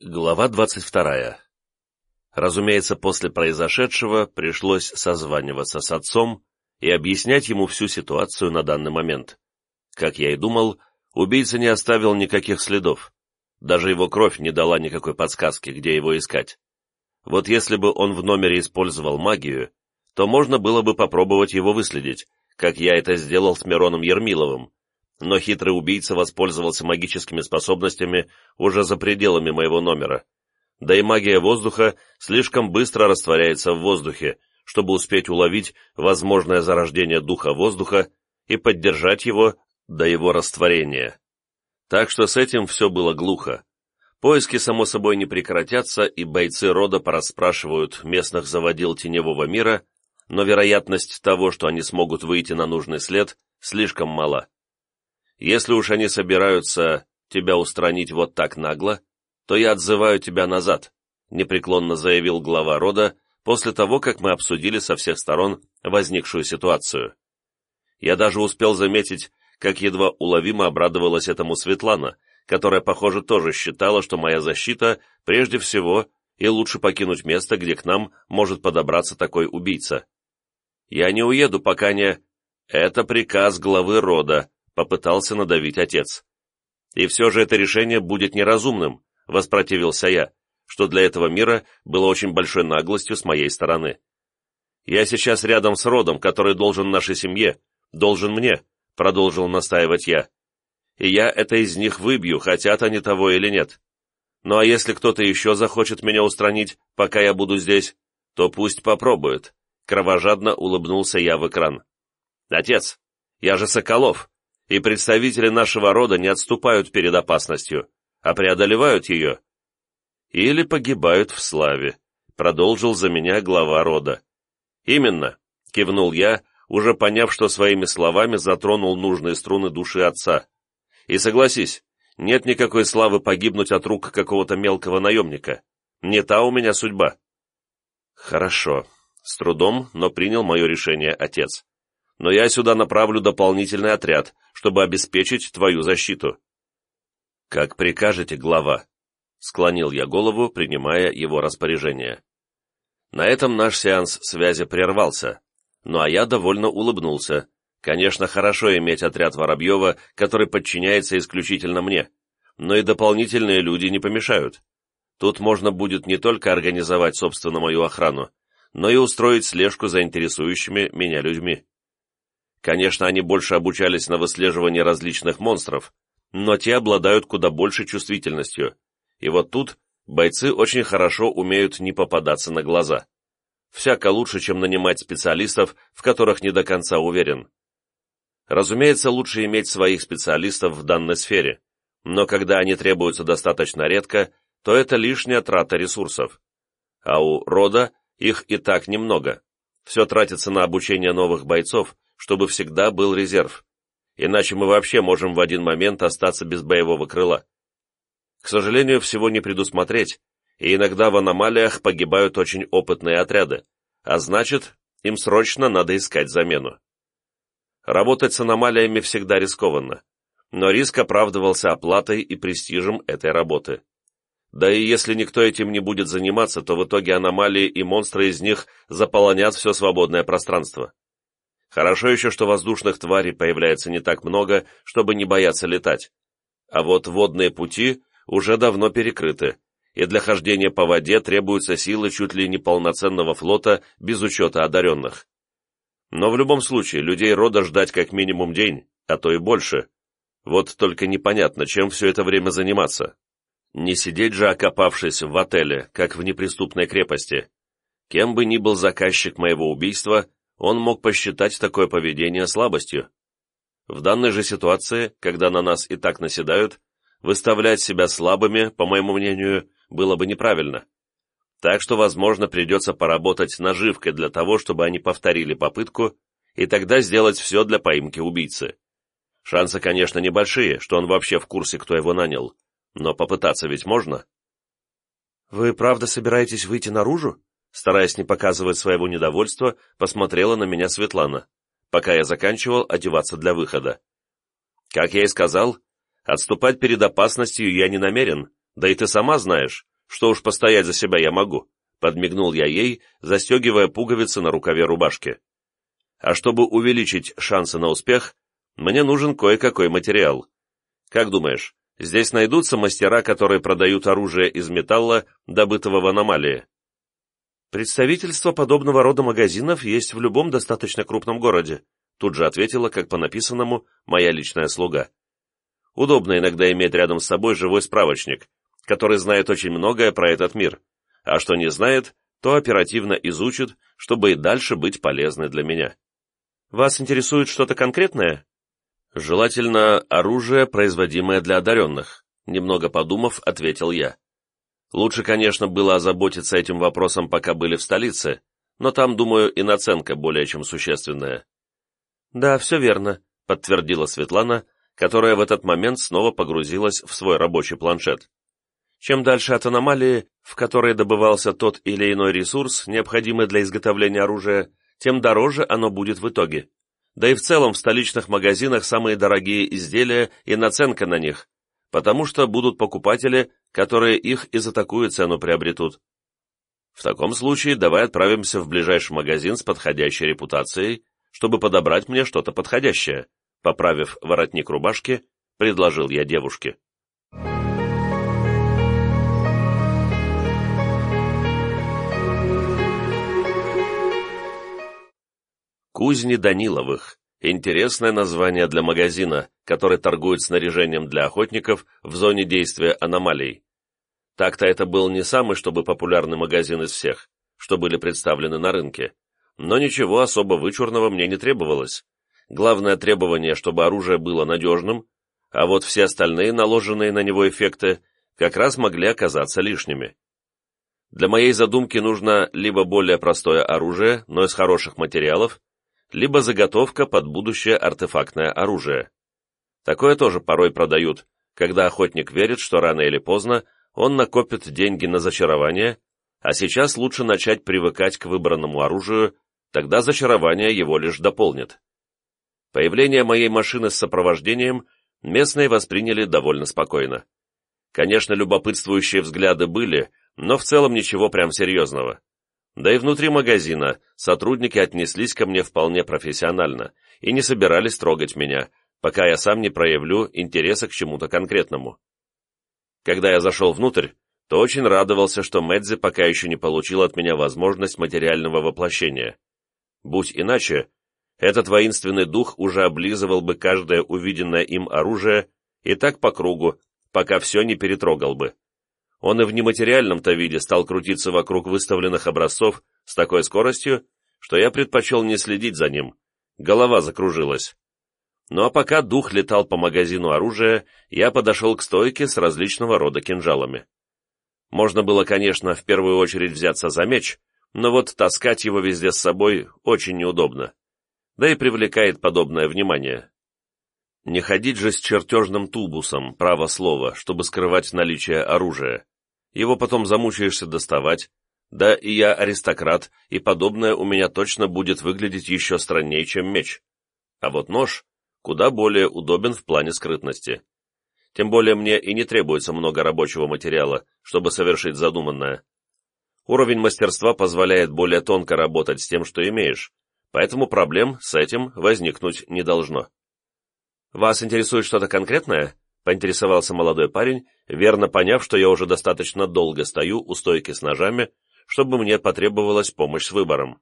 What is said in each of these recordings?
Глава 22. Разумеется, после произошедшего пришлось созваниваться с отцом и объяснять ему всю ситуацию на данный момент. Как я и думал, убийца не оставил никаких следов. Даже его кровь не дала никакой подсказки, где его искать. Вот если бы он в номере использовал магию, то можно было бы попробовать его выследить, как я это сделал с Мироном Ермиловым. Но хитрый убийца воспользовался магическими способностями уже за пределами моего номера. Да и магия воздуха слишком быстро растворяется в воздухе, чтобы успеть уловить возможное зарождение духа воздуха и поддержать его до его растворения. Так что с этим все было глухо. Поиски, само собой, не прекратятся, и бойцы рода порасспрашивают местных заводил теневого мира, но вероятность того, что они смогут выйти на нужный след, слишком мала. Если уж они собираются тебя устранить вот так нагло, то я отзываю тебя назад», — непреклонно заявил глава рода после того, как мы обсудили со всех сторон возникшую ситуацию. Я даже успел заметить, как едва уловимо обрадовалась этому Светлана, которая, похоже, тоже считала, что моя защита прежде всего и лучше покинуть место, где к нам может подобраться такой убийца. «Я не уеду, пока не...» «Это приказ главы рода», — попытался надавить отец. «И все же это решение будет неразумным», — воспротивился я, что для этого мира было очень большой наглостью с моей стороны. «Я сейчас рядом с родом, который должен нашей семье, должен мне», — продолжил настаивать я. «И я это из них выбью, хотят они того или нет. Ну а если кто-то еще захочет меня устранить, пока я буду здесь, то пусть попробует», — кровожадно улыбнулся я в экран. «Отец, я же Соколов, и представители нашего рода не отступают перед опасностью, а преодолевают ее. Или погибают в славе», — продолжил за меня глава рода. «Именно», — кивнул я, уже поняв, что своими словами затронул нужные струны души отца. «И согласись, нет никакой славы погибнуть от рук какого-то мелкого наемника. Не та у меня судьба». «Хорошо», — с трудом, но принял мое решение отец. «Но я сюда направлю дополнительный отряд, чтобы обеспечить твою защиту». «Как прикажете, глава», — склонил я голову, принимая его распоряжение. На этом наш сеанс связи прервался, ну а я довольно улыбнулся. Конечно, хорошо иметь отряд Воробьева, который подчиняется исключительно мне, но и дополнительные люди не помешают. Тут можно будет не только организовать, собственно, мою охрану, но и устроить слежку за интересующими меня людьми. Конечно, они больше обучались на выслеживании различных монстров, но те обладают куда большей чувствительностью, и вот тут бойцы очень хорошо умеют не попадаться на глаза. Всяко лучше, чем нанимать специалистов, в которых не до конца уверен. Разумеется, лучше иметь своих специалистов в данной сфере, но когда они требуются достаточно редко, то это лишняя трата ресурсов. А у рода их и так немного. Все тратится на обучение новых бойцов, чтобы всегда был резерв. Иначе мы вообще можем в один момент остаться без боевого крыла. К сожалению, всего не предусмотреть, и иногда в аномалиях погибают очень опытные отряды, а значит, им срочно надо искать замену. Работать с аномалиями всегда рискованно, но риск оправдывался оплатой и престижем этой работы. Да и если никто этим не будет заниматься, то в итоге аномалии и монстры из них заполонят все свободное пространство. Хорошо еще, что воздушных тварей появляется не так много, чтобы не бояться летать. А вот водные пути уже давно перекрыты, и для хождения по воде требуются силы чуть ли не полноценного флота без учета одаренных. Но в любом случае, людей рода ждать как минимум день, а то и больше. Вот только непонятно, чем все это время заниматься. Не сидеть же, окопавшись в отеле, как в неприступной крепости. Кем бы ни был заказчик моего убийства, он мог посчитать такое поведение слабостью. В данной же ситуации, когда на нас и так наседают, выставлять себя слабыми, по моему мнению, было бы неправильно. Так что, возможно, придется поработать наживкой для того, чтобы они повторили попытку, и тогда сделать все для поимки убийцы. Шансы, конечно, небольшие, что он вообще в курсе, кто его нанял, но попытаться ведь можно. «Вы правда собираетесь выйти наружу?» Стараясь не показывать своего недовольства, посмотрела на меня Светлана, пока я заканчивал одеваться для выхода. Как я и сказал, отступать перед опасностью я не намерен, да и ты сама знаешь, что уж постоять за себя я могу», — подмигнул я ей, застегивая пуговицы на рукаве рубашки. «А чтобы увеличить шансы на успех, мне нужен кое-какой материал. Как думаешь, здесь найдутся мастера, которые продают оружие из металла, добытого в аномалии?» «Представительство подобного рода магазинов есть в любом достаточно крупном городе», тут же ответила, как по написанному, моя личная слуга. «Удобно иногда иметь рядом с собой живой справочник, который знает очень многое про этот мир, а что не знает, то оперативно изучит, чтобы и дальше быть полезной для меня. Вас интересует что-то конкретное?» «Желательно оружие, производимое для одаренных», немного подумав, ответил я. Лучше, конечно, было озаботиться этим вопросом, пока были в столице, но там, думаю, и наценка более чем существенная. «Да, все верно», — подтвердила Светлана, которая в этот момент снова погрузилась в свой рабочий планшет. «Чем дальше от аномалии, в которой добывался тот или иной ресурс, необходимый для изготовления оружия, тем дороже оно будет в итоге. Да и в целом в столичных магазинах самые дорогие изделия и наценка на них, потому что будут покупатели, которые их и за такую цену приобретут. В таком случае давай отправимся в ближайший магазин с подходящей репутацией, чтобы подобрать мне что-то подходящее», поправив воротник рубашки, предложил я девушке. Кузни Даниловых. Интересное название для магазина, который торгует снаряжением для охотников в зоне действия аномалий. Так-то это был не самый, чтобы популярный магазин из всех, что были представлены на рынке, но ничего особо вычурного мне не требовалось. Главное требование, чтобы оружие было надежным, а вот все остальные наложенные на него эффекты как раз могли оказаться лишними. Для моей задумки нужно либо более простое оружие, но из хороших материалов, либо заготовка под будущее артефактное оружие. Такое тоже порой продают, когда охотник верит, что рано или поздно он накопит деньги на зачарование, а сейчас лучше начать привыкать к выбранному оружию, тогда зачарование его лишь дополнит. Появление моей машины с сопровождением местные восприняли довольно спокойно. Конечно, любопытствующие взгляды были, но в целом ничего прям серьезного. Да и внутри магазина сотрудники отнеслись ко мне вполне профессионально и не собирались трогать меня, пока я сам не проявлю интереса к чему-то конкретному. Когда я зашел внутрь, то очень радовался, что Мэдзи пока еще не получил от меня возможность материального воплощения. Будь иначе, этот воинственный дух уже облизывал бы каждое увиденное им оружие и так по кругу, пока все не перетрогал бы. Он и в нематериальном-то виде стал крутиться вокруг выставленных образцов с такой скоростью, что я предпочел не следить за ним. Голова закружилась. Ну а пока дух летал по магазину оружия, я подошел к стойке с различного рода кинжалами. Можно было, конечно, в первую очередь взяться за меч, но вот таскать его везде с собой очень неудобно. Да и привлекает подобное внимание. Не ходить же с чертежным тубусом, право слово, чтобы скрывать наличие оружия. Его потом замучаешься доставать, да и я аристократ, и подобное у меня точно будет выглядеть еще страннее, чем меч. А вот нож куда более удобен в плане скрытности. Тем более мне и не требуется много рабочего материала, чтобы совершить задуманное. Уровень мастерства позволяет более тонко работать с тем, что имеешь, поэтому проблем с этим возникнуть не должно. «Вас интересует что-то конкретное?» — поинтересовался молодой парень, верно поняв, что я уже достаточно долго стою у стойки с ножами, чтобы мне потребовалась помощь с выбором.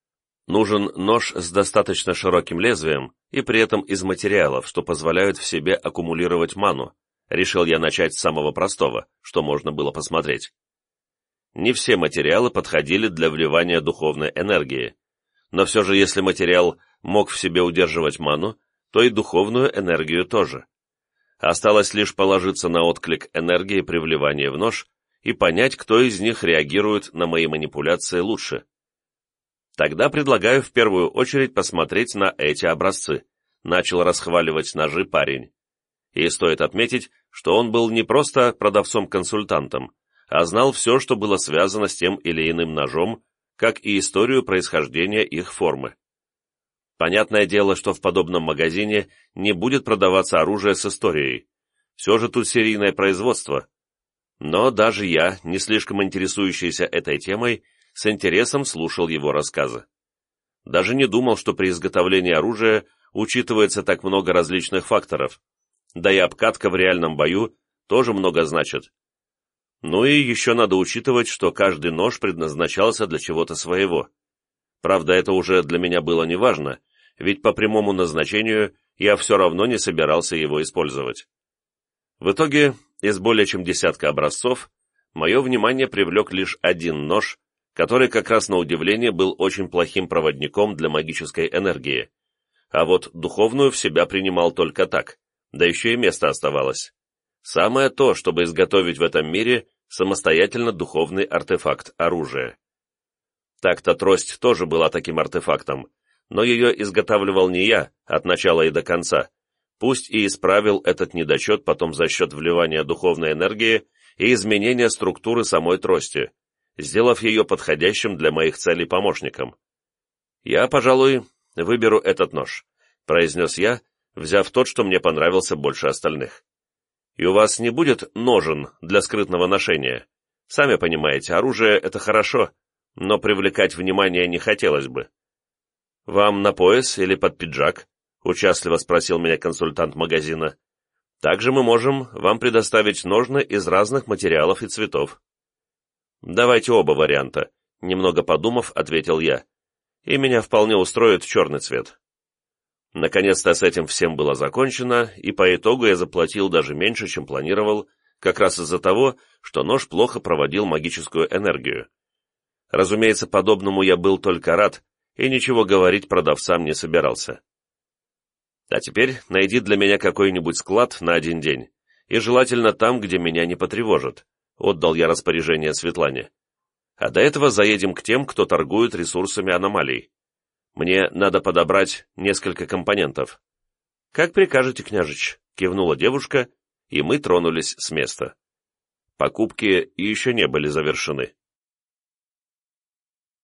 Нужен нож с достаточно широким лезвием и при этом из материалов, что позволяют в себе аккумулировать ману. Решил я начать с самого простого, что можно было посмотреть. Не все материалы подходили для вливания духовной энергии, но все же если материал мог в себе удерживать ману, то и духовную энергию тоже. Осталось лишь положиться на отклик энергии при вливании в нож и понять, кто из них реагирует на мои манипуляции лучше. Тогда предлагаю в первую очередь посмотреть на эти образцы, начал расхваливать ножи парень. И стоит отметить, что он был не просто продавцом-консультантом, а знал все, что было связано с тем или иным ножом, как и историю происхождения их формы. Понятное дело, что в подобном магазине не будет продаваться оружие с историей. Все же тут серийное производство. Но даже я, не слишком интересующийся этой темой, с интересом слушал его рассказы. Даже не думал, что при изготовлении оружия учитывается так много различных факторов, да и обкатка в реальном бою тоже много значит. Ну и еще надо учитывать, что каждый нож предназначался для чего-то своего. Правда, это уже для меня было неважно, ведь по прямому назначению я все равно не собирался его использовать. В итоге, из более чем десятка образцов, мое внимание привлек лишь один нож, который как раз на удивление был очень плохим проводником для магической энергии, а вот духовную в себя принимал только так, да еще и место оставалось. Самое то, чтобы изготовить в этом мире самостоятельно духовный артефакт оружия. Так-то трость тоже была таким артефактом, но ее изготавливал не я от начала и до конца, пусть и исправил этот недочет потом за счет вливания духовной энергии и изменения структуры самой трости, сделав ее подходящим для моих целей помощником. «Я, пожалуй, выберу этот нож», — произнес я, взяв тот, что мне понравился больше остальных. «И у вас не будет ножен для скрытного ношения? Сами понимаете, оружие — это хорошо, но привлекать внимание не хотелось бы». «Вам на пояс или под пиджак?» — участливо спросил меня консультант магазина. «Также мы можем вам предоставить ножны из разных материалов и цветов». «Давайте оба варианта», — немного подумав, ответил я. «И меня вполне устроит черный цвет». Наконец-то с этим всем было закончено, и по итогу я заплатил даже меньше, чем планировал, как раз из-за того, что нож плохо проводил магическую энергию. Разумеется, подобному я был только рад, и ничего говорить продавцам не собирался. «А теперь найди для меня какой-нибудь склад на один день, и желательно там, где меня не потревожат», — отдал я распоряжение Светлане. «А до этого заедем к тем, кто торгует ресурсами аномалий. Мне надо подобрать несколько компонентов». «Как прикажете, княжич», — кивнула девушка, и мы тронулись с места. Покупки еще не были завершены.